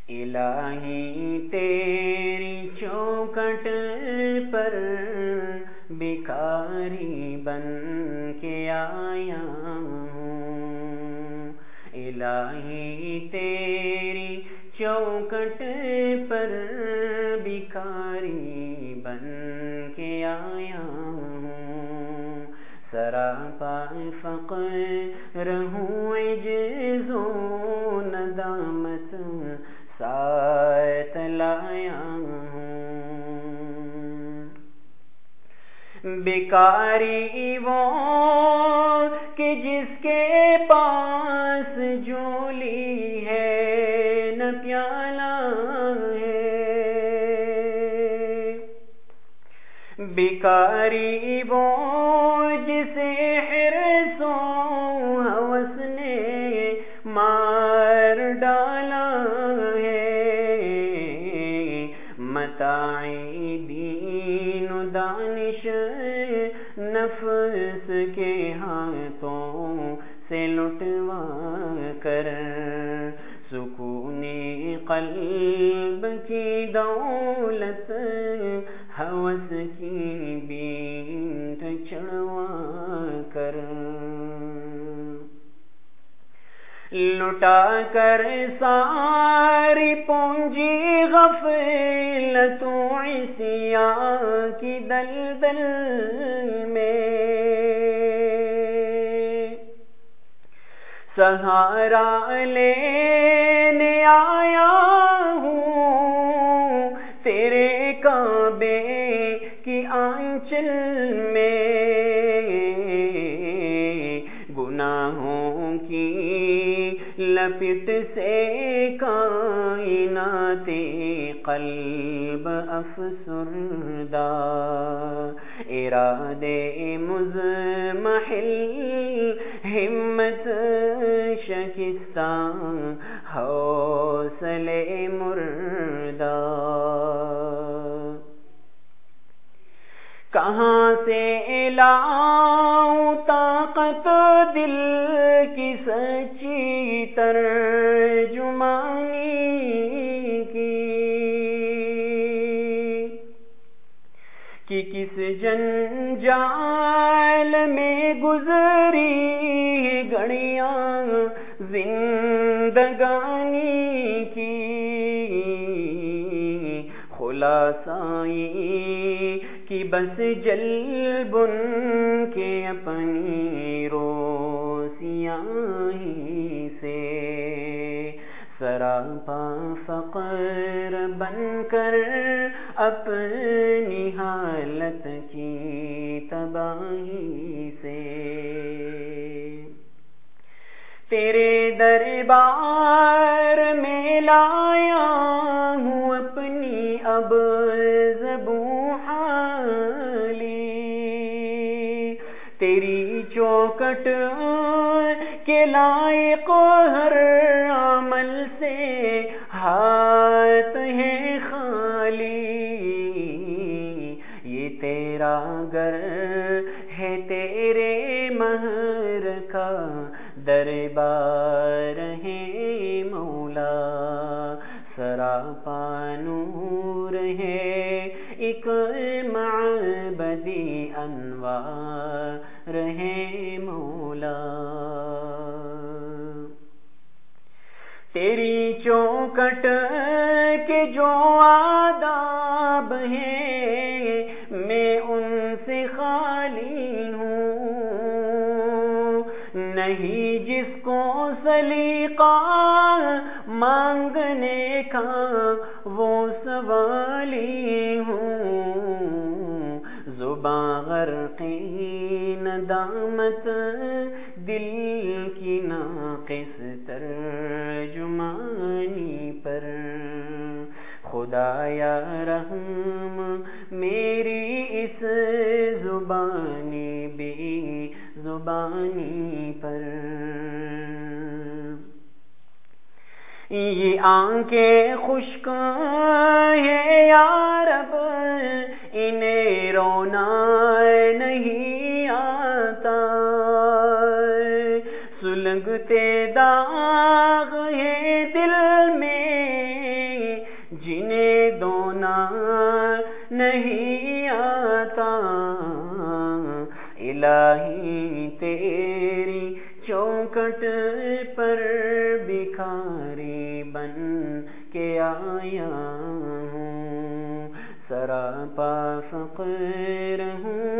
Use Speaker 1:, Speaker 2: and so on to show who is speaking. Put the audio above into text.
Speaker 1: الہی تیری چوکھٹ پر بھکاری بن کے آیا ہوں، الہی تیری چوکھٹ پر بھکاری بن کے آیا ہوں، سراپا فقر ہوں، عجز و ندامت ساتھ لایا ہوں، بھکاری وہ کہ جس کے پاس جھولی ہے نہ پیالہ ہے، بھکاری وہ جسے حرص و ہوس نے مار ڈالا ہے، متاع دین و دانش نفس کے ہاتھوں سے لٹوا کر، سکون قلب کی دولت ہوس کی بینٹ چڑھوا کر، لٹا کر ساری پونجی غفلت و عصیان کی دلدل میں، سہارا لینے آیا ہوں تیرے کعبے کی آنچل میں، گناہوں کی لپٹ سے کائنات قلب افسردہ، ارادے مزمحل ہمت شکستہ، حوصلے مردہ، کہاں سے لاؤں طاقت دل کی سچی ترجمانی کی، کہ کس جنجال میں گزری گھڑیاں زندگانی کی، خلاصائی کی بس جلب ان کے اپنی روسیائی سے، سراپا فقر بن کر اپنی حالت کی تباہی سے، تیرے دربار میں لایا ہوں اپنی اب زبوں حالی، تیری چوکھٹ کے لائق ہر عمل سے ہاتھ ہے خالی، یہ تیرا گھر ہے تیرے مہر کا دربار ہے مولا، سراپا نور ہے ایک معبدی انوار ہے مولا، تیری چوکھٹ کے جو آداب ہیں میں ان سے خالی ہوں، نہیں جس کو سلیقہ مانگنے کا وہ سوالی ہوں، زباں غرقی ندامت دل کی ناقص ترجمانی پر، خدایا رحم میری اس زبانی بی زبانی پر، یہ آنکھیں خشک ہیں یا رب انہیں رونا نہیں آتا، سلگتے داغ ہیں دل میں جنہیں دونا نہیں آتا، الہی تیری چوکھٹ پر بھکاری بن کے آیا ہوں، سراپا فقیر ہوں